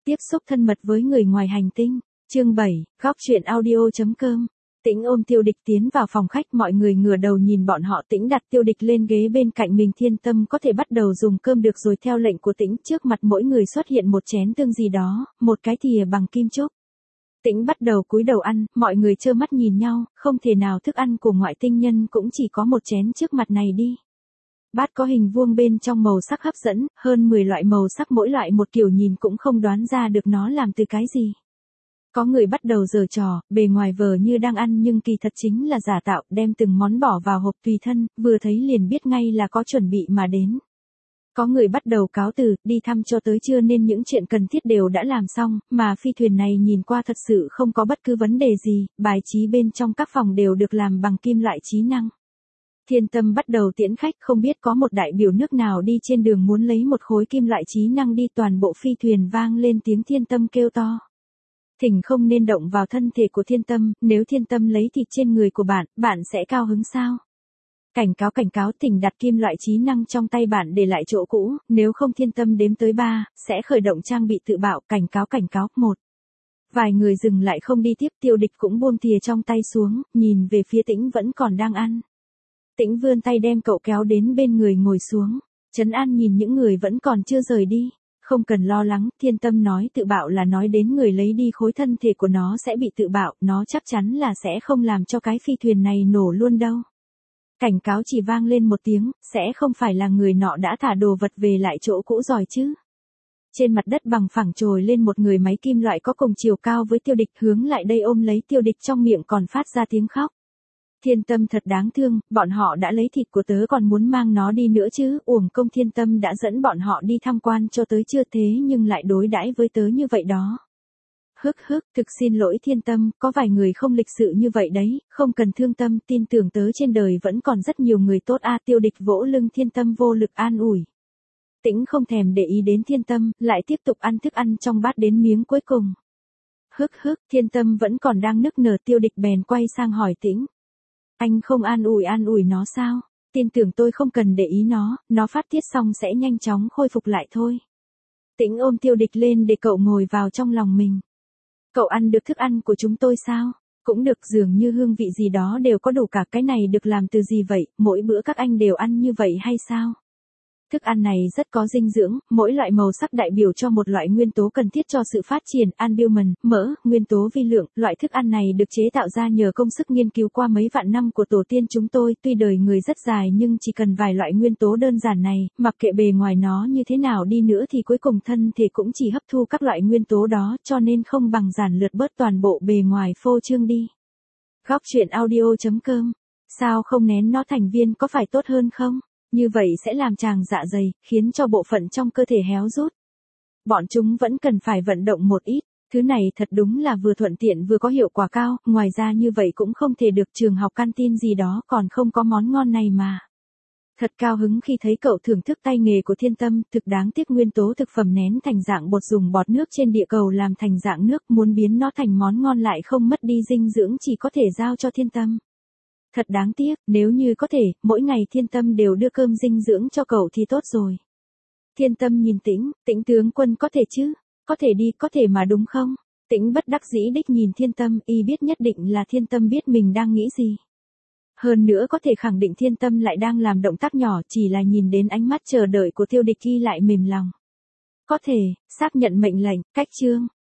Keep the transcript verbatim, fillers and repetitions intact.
Tiếp xúc thân mật với người ngoài hành tinh. Chương bảy, góc truyện audio chấm com. Tĩnh ôm Tiêu Địch tiến vào phòng khách, mọi người ngửa đầu nhìn bọn họ. Tĩnh đặt Tiêu Địch lên ghế bên cạnh mình. Thiên Tâm có thể bắt đầu dùng cơm được rồi. Theo lệnh của Tĩnh, trước mặt mỗi người xuất hiện một chén tương gì đó, một cái thìa bằng kim trúc. Tĩnh bắt đầu cúi đầu ăn, mọi người trơ mắt nhìn nhau, không thể nào thức ăn của ngoại tinh nhân cũng chỉ có một chén trước mặt này đi. Bát có hình vuông, bên trong màu sắc hấp dẫn, hơn mười loại màu sắc, mỗi loại một kiểu, nhìn cũng không đoán ra được nó làm từ cái gì. Có người bắt đầu giở trò, bề ngoài vờ như đang ăn nhưng kỳ thật chính là giả tạo, đem từng món bỏ vào hộp tùy thân, vừa thấy liền biết ngay là có chuẩn bị mà đến. Có người bắt đầu cáo từ, đi thăm cho tới trưa nên những chuyện cần thiết đều đã làm xong, mà phi thuyền này nhìn qua thật sự không có bất cứ vấn đề gì, bài trí bên trong các phòng đều được làm bằng kim loại trí năng. Thiên Tâm bắt đầu tiễn khách, không biết có một đại biểu nước nào đi trên đường muốn lấy một khối kim loại trí năng đi, toàn bộ phi thuyền vang lên tiếng Thiên Tâm kêu to. Thỉnh không nên động vào thân thể của Thiên Tâm, nếu Thiên Tâm lấy thịt trên người của bạn, bạn sẽ cao hứng sao? Cảnh cáo cảnh cáo, thỉnh đặt kim loại trí năng trong tay bạn để lại chỗ cũ, nếu không Thiên Tâm đếm tới ba, sẽ khởi động trang bị tự bạo, cảnh cáo cảnh cáo, một. Vài người dừng lại không đi tiếp, Tiêu Địch cũng buông thìa trong tay xuống, nhìn về phía Tĩnh vẫn còn đang ăn. Tĩnh vươn tay đem cậu kéo đến bên người ngồi xuống, trấn an nhìn những người vẫn còn chưa rời đi. Không cần lo lắng, Thiên Tâm nói tự bạo là nói đến người lấy đi khối thân thể của nó sẽ bị tự bạo, nó chắc chắn là sẽ không làm cho cái phi thuyền này nổ luôn đâu. Cảnh cáo chỉ vang lên một tiếng, sẽ không phải là người nọ đã thả đồ vật về lại chỗ cũ rồi chứ. Trên mặt đất bằng phẳng trồi lên một người máy kim loại có cùng chiều cao với Tiêu Địch, hướng lại đây ôm lấy Tiêu Địch, trong miệng còn phát ra tiếng khóc. Thiên Tâm thật đáng thương, bọn họ đã lấy thịt của tớ còn muốn mang nó đi nữa chứ, uổng công Thiên Tâm đã dẫn bọn họ đi tham quan cho tới chưa thế nhưng lại đối đãi với tớ như vậy đó. Hức hức, thực xin lỗi Thiên Tâm, có vài người không lịch sự như vậy đấy, không cần thương tâm, tin tưởng tớ trên đời vẫn còn rất nhiều người tốt a. Tiêu Địch vỗ lưng Thiên Tâm vô lực an ủi. Tĩnh không thèm để ý đến Thiên Tâm, lại tiếp tục ăn thức ăn trong bát đến miếng cuối cùng. Hức hức, Thiên Tâm vẫn còn đang nức nở, Tiêu Địch bèn quay sang hỏi Tĩnh. Anh không an ủi an ủi nó sao? Tin tưởng tôi không cần để ý nó, nó phát tiết xong sẽ nhanh chóng khôi phục lại thôi. Tĩnh ôm Tiêu Địch lên để cậu ngồi vào trong lòng mình. Cậu ăn được thức ăn của chúng tôi sao? Cũng được, dường như hương vị gì đó đều có đủ cả. Cái này được làm từ gì vậy? Mỗi bữa các anh đều ăn như vậy hay sao? Thức ăn này rất có dinh dưỡng, mỗi loại màu sắc đại biểu cho một loại nguyên tố cần thiết cho sự phát triển, albumin, mỡ, nguyên tố vi lượng. Loại thức ăn này được chế tạo ra nhờ công sức nghiên cứu qua mấy vạn năm của tổ tiên chúng tôi, tuy đời người rất dài nhưng chỉ cần vài loại nguyên tố đơn giản này, mặc kệ bề ngoài nó như thế nào đi nữa thì cuối cùng thân thể cũng chỉ hấp thu các loại nguyên tố đó, cho nên không bằng giản lược bớt toàn bộ bề ngoài phô trương đi. Góc truyện audio chấm com. Sao không nén nó thành viên có phải tốt hơn không? Như vậy sẽ làm tràng dạ dày, khiến cho bộ phận trong cơ thể héo rút. Bọn chúng vẫn cần phải vận động một ít, thứ này thật đúng là vừa thuận tiện vừa có hiệu quả cao, ngoài ra như vậy cũng không thể được, trường học canteen gì đó còn không có món ngon này mà. Thật cao hứng khi thấy cậu thưởng thức tay nghề của Thiên Tâm, thực đáng tiếc nguyên tố thực phẩm nén thành dạng bột dùng bọt nước trên địa cầu làm thành dạng nước, muốn biến nó thành món ngon lại không mất đi dinh dưỡng, chỉ có thể giao cho Thiên Tâm. Thật đáng tiếc, nếu như có thể, mỗi ngày Thiên Tâm đều đưa cơm dinh dưỡng cho cậu thì tốt rồi. Thiên Tâm nhìn Tĩnh, Tĩnh tướng quân có thể chứ, có thể đi, có thể mà đúng không? Tĩnh bất đắc dĩ đích nhìn Thiên Tâm, y biết nhất định là Thiên Tâm biết mình đang nghĩ gì. Hơn nữa có thể khẳng định Thiên Tâm lại đang làm động tác nhỏ, chỉ là nhìn đến ánh mắt chờ đợi của Tiêu Địch y lại mềm lòng. Có thể, xác nhận mệnh lệnh, cách chương.